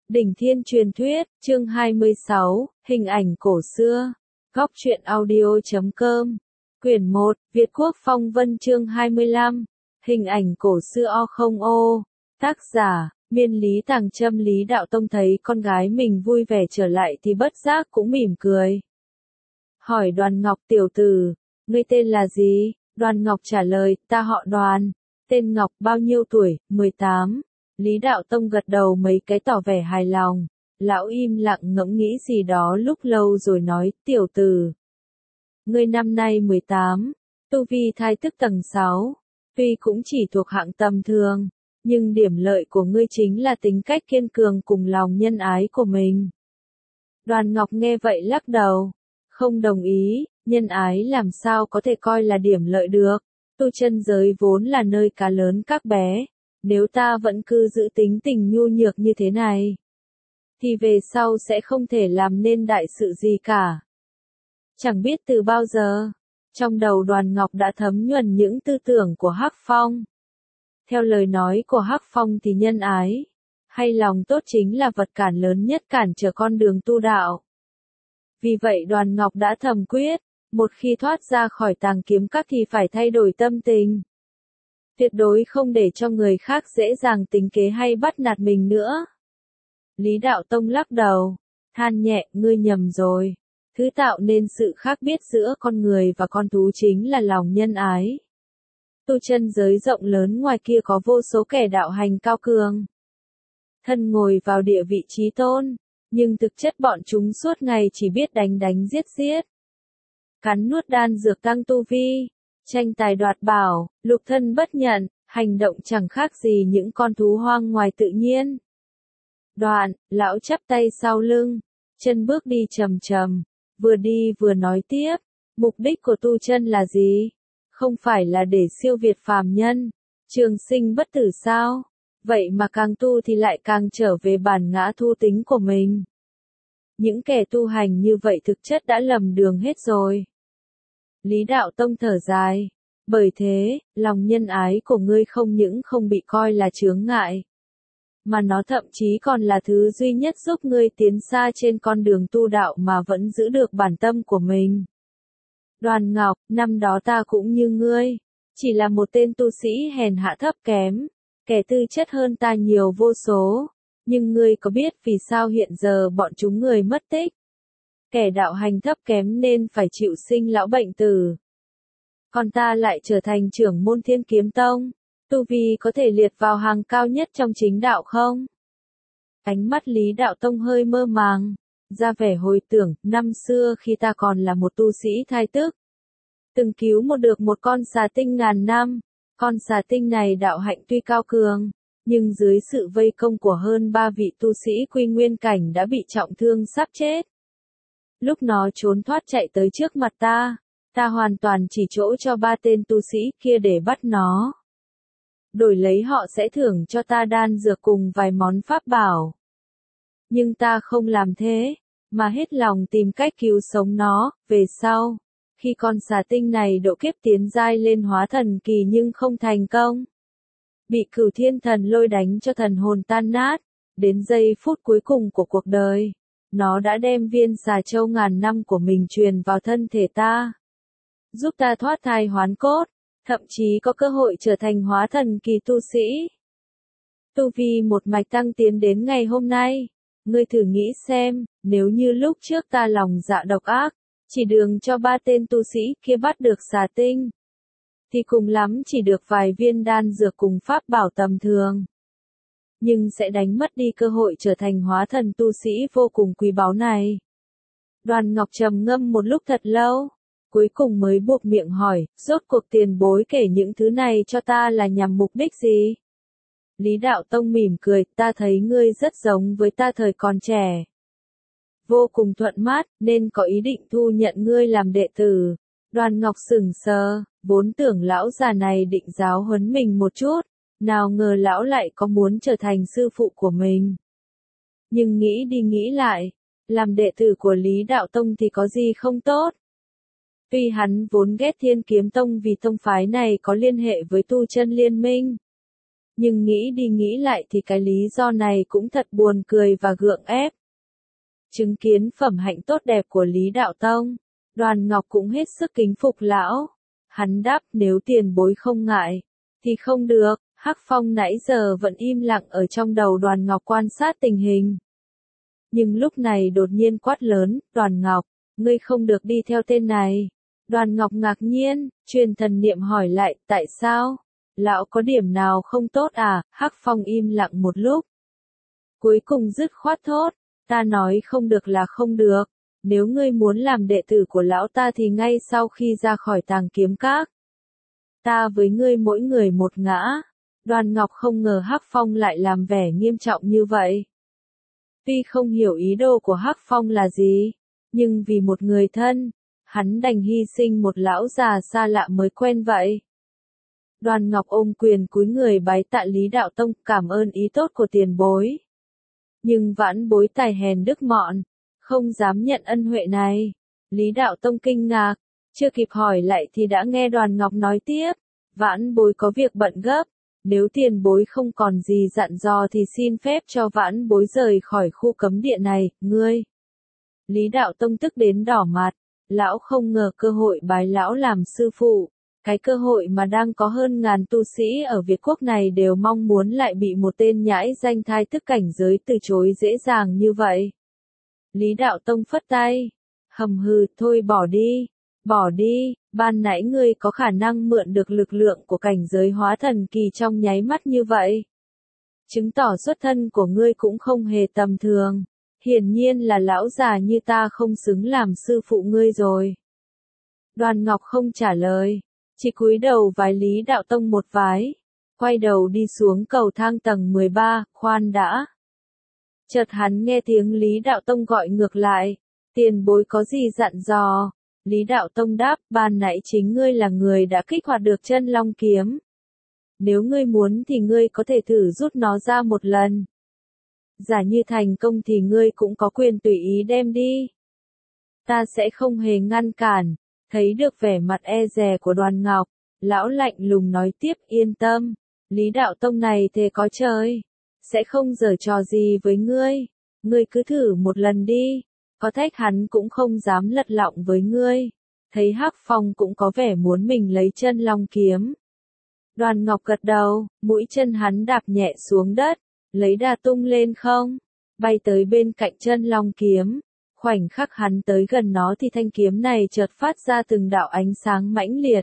Đỉnh Thiên Truyền Thuyết, chương 26, hình ảnh cổ xưa. Góc truyện audio.com. Quyển 1, Việt Quốc Phong Vân chương 25. Hình ảnh cổ xưa O0O. Tác giả, Miên Lý Tàng Trâm. Lý Đạo Tông thấy con gái mình vui vẻ trở lại thì bất giác cũng mỉm cười. Hỏi Đoàn Ngọc: tiểu tử, ngươi tên là gì? Đoàn Ngọc trả lời: ta họ Đoàn. Tên Ngọc, bao nhiêu tuổi? 18. Lý Đạo Tông gật đầu mấy cái tỏ vẻ hài lòng. Lão im lặng ngẫm nghĩ gì đó lúc lâu rồi nói: tiểu tử, ngươi năm nay 18, tu vi thai tức tầng 6, tuy cũng chỉ thuộc hạng tầm thường, nhưng điểm lợi của ngươi chính là tính cách kiên cường cùng lòng nhân ái của mình. Đoàn Ngọc nghe vậy lắc đầu, không đồng ý. Nhân ái làm sao có thể coi là điểm lợi được? Tu chân giới vốn là nơi cá lớn các bé. Nếu ta vẫn cứ giữ tính tình nhu nhược như thế này, thì về sau sẽ không thể làm nên đại sự gì cả. Chẳng biết từ bao giờ, trong đầu Đoàn Ngọc đã thấm nhuần những tư tưởng của Hắc Phong. Theo lời nói của Hắc Phong thì nhân ái, hay lòng tốt chính là vật cản lớn nhất cản trở con đường tu đạo. Vì vậy Đoàn Ngọc đã thầm quyết, một khi thoát ra khỏi Tàng Kiếm Các thì phải thay đổi tâm tình. Tuyệt đối không để cho người khác dễ dàng tính kế hay bắt nạt mình nữa. Lý Đạo Tông lắc đầu, than nhẹ: ngươi nhầm rồi. Thứ tạo nên sự khác biệt giữa con người và con thú chính là lòng nhân ái. Tu chân giới rộng lớn ngoài kia có vô số kẻ đạo hành cao cường, thân ngồi vào địa vị chí tôn, nhưng thực chất bọn chúng suốt ngày chỉ biết đánh đánh giết giết, cắn nuốt đan dược tăng tu vi, tranh tài đoạt bảo, lục thân bất nhận, hành động chẳng khác gì những con thú hoang ngoài tự nhiên. Đoạn, lão chắp tay sau lưng, chân bước đi chậm chậm, vừa đi vừa nói tiếp: mục đích của tu chân là gì? Không phải là để siêu việt phàm nhân, trường sinh bất tử sao? Vậy mà càng tu thì lại càng trở về bản ngã thu tính của mình. Những kẻ tu hành như vậy thực chất đã lầm đường hết rồi. Lý Đạo Tông thở dài, bởi thế, lòng nhân ái của ngươi không những không bị coi là chướng ngại, mà nó thậm chí còn là thứ duy nhất giúp ngươi tiến xa trên con đường tu đạo mà vẫn giữ được bản tâm của mình. Đoàn Ngọc, năm đó ta cũng như ngươi, chỉ là một tên tu sĩ hèn hạ thấp kém, kẻ tư chất hơn ta nhiều vô số, nhưng ngươi có biết vì sao hiện giờ bọn chúng người mất tích? Kẻ đạo hành thấp kém nên phải chịu sinh lão bệnh tử. Còn ta lại trở thành trưởng môn Thiên Kiếm Tông, tu vi có thể liệt vào hàng cao nhất trong chính đạo không? Ánh mắt Lý Đạo Tông hơi mơ màng, ra vẻ hồi tưởng: năm xưa khi ta còn là một tu sĩ thai tức, từng cứu được một con xà tinh ngàn năm. Con xà tinh này đạo hạnh tuy cao cường, nhưng dưới sự vây công của hơn 3 vị tu sĩ quy nguyên cảnh đã bị trọng thương sắp chết. Lúc nó trốn thoát chạy tới trước mặt ta, ta hoàn toàn chỉ chỗ cho 3 tên tu sĩ kia để bắt nó. Đổi lấy họ sẽ thưởng cho ta đan dược cùng vài món pháp bảo. Nhưng ta không làm thế, mà hết lòng tìm cách cứu sống nó. Về sau, khi con xà tinh này độ kiếp tiến giai lên hóa thần kỳ nhưng không thành công, bị Cửu Thiên Thần Lôi đánh cho thần hồn tan nát, đến giây phút cuối cùng của cuộc đời, nó đã đem viên xà châu ngàn năm của mình truyền vào thân thể ta, giúp ta thoát thai hoán cốt, thậm chí có cơ hội trở thành hóa thần kỳ tu sĩ. Tu vi một mạch tăng tiến đến ngày hôm nay. Ngươi thử nghĩ xem, nếu như lúc trước ta lòng dạ độc ác, chỉ đường cho 3 tên tu sĩ kia bắt được xà tinh, thì cùng lắm chỉ được vài viên đan dược cùng pháp bảo tầm thường, nhưng sẽ đánh mất đi cơ hội trở thành hóa thần tu sĩ vô cùng quý báu này. Đoàn Ngọc trầm ngâm một lúc thật lâu, cuối cùng mới buộc miệng hỏi: rốt cuộc tiền bối kể những thứ này cho ta là nhằm mục đích gì? Lý Đạo Tông mỉm cười: ta thấy ngươi rất giống với ta thời còn trẻ, vô cùng thuận mát, nên có ý định thu nhận ngươi làm đệ tử. Đoàn Ngọc sững sờ, vốn tưởng lão già này định giáo huấn mình một chút, nào ngờ lão lại có muốn trở thành sư phụ của mình. Nhưng nghĩ đi nghĩ lại, làm đệ tử của Lý Đạo Tông thì có gì không tốt. Tuy hắn vốn ghét Thiên Kiếm Tông vì tông phái này có liên hệ với tu chân liên minh, Nhưng nghĩ đi nghĩ lại thì cái lý do này cũng thật buồn cười và gượng ép. Chứng kiến phẩm hạnh tốt đẹp của Lý Đạo Tông, Đoàn Ngọc cũng hết sức kính phục lão. Hắn đáp nếu tiền bối không ngại, thì không được. Hắc Phong nãy giờ vẫn im lặng ở trong đầu Đoàn Ngọc quan sát tình hình. Nhưng lúc này đột nhiên quát lớn, Đoàn Ngọc, ngươi không được đi theo tên này. Đoàn Ngọc ngạc nhiên, truyền thần niệm hỏi lại, tại sao? Lão có điểm nào không tốt à? Hắc Phong im lặng một lúc. Cuối cùng dứt khoát thốt, ta nói không được là không được. Nếu ngươi muốn làm đệ tử của lão ta thì ngay sau khi ra khỏi Tàng Kiếm Các, ta với ngươi mỗi người một ngã. Đoàn Ngọc không ngờ Hắc Phong lại làm vẻ nghiêm trọng như vậy. Tuy không hiểu ý đồ của Hắc Phong là gì, nhưng vì một người thân, hắn đành hy sinh một lão già xa lạ mới quen vậy. Đoàn Ngọc ôm quyền cúi người bái tạ Lý Đạo Tông, cảm ơn ý tốt của tiền bối. Nhưng vãn bối tài hèn đức mọn, không dám nhận ân huệ này. Lý Đạo Tông kinh ngạc, chưa kịp hỏi lại thì đã nghe Đoàn Ngọc nói tiếp, vãn bối có việc bận gấp, nếu tiền bối không còn gì dặn dò thì xin phép cho vãn bối rời khỏi khu cấm địa này, ngươi. Lý Đạo Tông tức đến đỏ mặt, lão không ngờ cơ hội bái lão làm sư phụ, cái cơ hội mà đang có hơn ngàn tu sĩ ở Việt Quốc này đều mong muốn lại bị một tên nhãi danh thai thức cảnh giới từ chối dễ dàng như vậy. Lý Đạo Tông phất tay, hầm hừ, thôi bỏ đi, ban nãy ngươi có khả năng mượn được lực lượng của cảnh giới hóa thần kỳ trong nháy mắt như vậy. Chứng tỏ xuất thân của ngươi cũng không hề tầm thường, hiển nhiên là lão già như ta không xứng làm sư phụ ngươi rồi. Đoàn Ngọc không trả lời, chỉ cúi đầu vái Lý Đạo Tông một vái, quay đầu đi xuống cầu thang tầng 13, khoan đã. Chợt hắn nghe tiếng Lý Đạo Tông gọi ngược lại, tiền bối có gì dặn dò? Lý Đạo Tông đáp, ban nãy chính ngươi là người đã kích hoạt được chân long kiếm. Nếu ngươi muốn thì ngươi có thể thử rút nó ra một lần. Giả như thành công thì ngươi cũng có quyền tùy ý đem đi. Ta sẽ không hề ngăn cản. Thấy được vẻ mặt e dè của Đoàn Ngọc, lão lạnh lùng nói tiếp, yên tâm, Lý Đạo Tông này thề có trời, sẽ không giở trò gì với ngươi, ngươi cứ thử một lần đi, có thách hắn cũng không dám lật lọng với ngươi. Thấy Hắc Phong cũng có vẻ muốn mình lấy chân long kiếm. Đoàn Ngọc gật đầu, mũi chân hắn đạp nhẹ xuống đất, lấy đà tung lên không, bay tới bên cạnh chân long kiếm. Khoảnh khắc hắn tới gần nó thì thanh kiếm này chợt phát ra từng đạo ánh sáng mãnh liệt,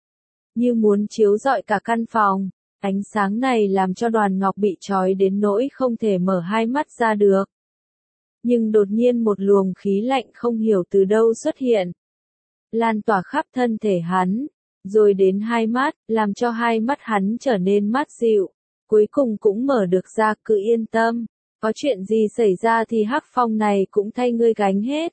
như muốn chiếu rọi cả căn phòng. Ánh sáng này làm cho Đoàn Ngọc bị trói đến nỗi không thể mở hai mắt ra được. Nhưng đột nhiên một luồng khí lạnh không hiểu từ đâu xuất hiện, lan tỏa khắp thân thể hắn, rồi đến hai mắt, làm cho hai mắt hắn trở nên mát dịu, cuối cùng cũng mở được ra. Cứ yên tâm, có chuyện gì xảy ra thì Hắc Phong này cũng thay ngươi gánh hết.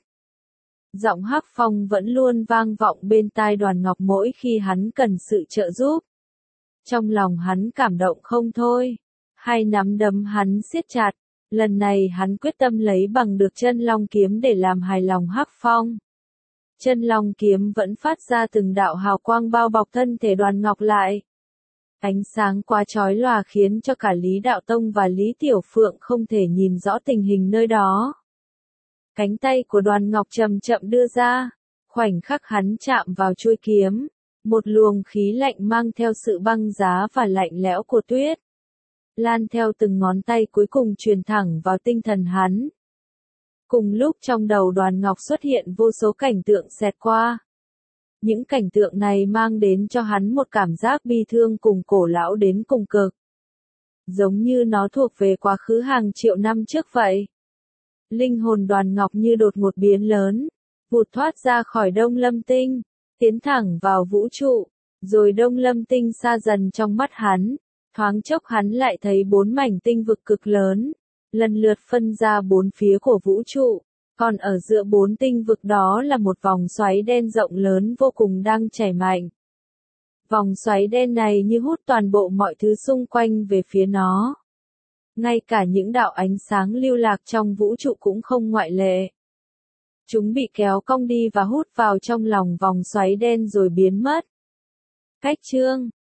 Giọng Hắc Phong vẫn luôn vang vọng bên tai Đoàn Ngọc mỗi khi hắn cần sự trợ giúp. Trong lòng hắn cảm động không thôi, hai nắm đấm hắn siết chặt, lần này hắn quyết tâm lấy bằng được chân long kiếm để làm hài lòng Hắc Phong. Chân long kiếm vẫn phát ra từng đạo hào quang bao bọc thân thể Đoàn Ngọc lại. Ánh sáng quá chói lòa khiến cho cả Lý Đạo Tông và Lý Tiểu Phượng không thể nhìn rõ tình hình nơi đó. Cánh tay của Đoàn Ngọc chậm chậm đưa ra, khoảnh khắc hắn chạm vào chuôi kiếm, một luồng khí lạnh mang theo sự băng giá và lạnh lẽo của tuyết, lan theo từng ngón tay cuối cùng truyền thẳng vào tinh thần hắn. Cùng lúc trong đầu Đoàn Ngọc xuất hiện vô số cảnh tượng xẹt qua. Những cảnh tượng này mang đến cho hắn một cảm giác bi thương cùng cổ lão đến cùng cực. Giống như nó thuộc về quá khứ hàng triệu năm trước vậy. Linh hồn Đoàn Ngọc như đột ngột biến lớn, vụt thoát ra khỏi Đông Lâm Tinh, tiến thẳng vào vũ trụ, rồi Đông Lâm Tinh xa dần trong mắt hắn, thoáng chốc hắn lại thấy 4 mảnh tinh vực cực lớn, lần lượt phân ra 4 phía của vũ trụ, còn ở giữa 4 tinh vực đó là một vòng xoáy đen rộng lớn vô cùng đang chảy mạnh. Vòng xoáy đen này như hút toàn bộ mọi thứ xung quanh về phía nó. Ngay cả những đạo ánh sáng lưu lạc trong vũ trụ cũng không ngoại lệ. Chúng bị kéo cong đi và hút vào trong lòng vòng xoáy đen rồi biến mất. Cách chương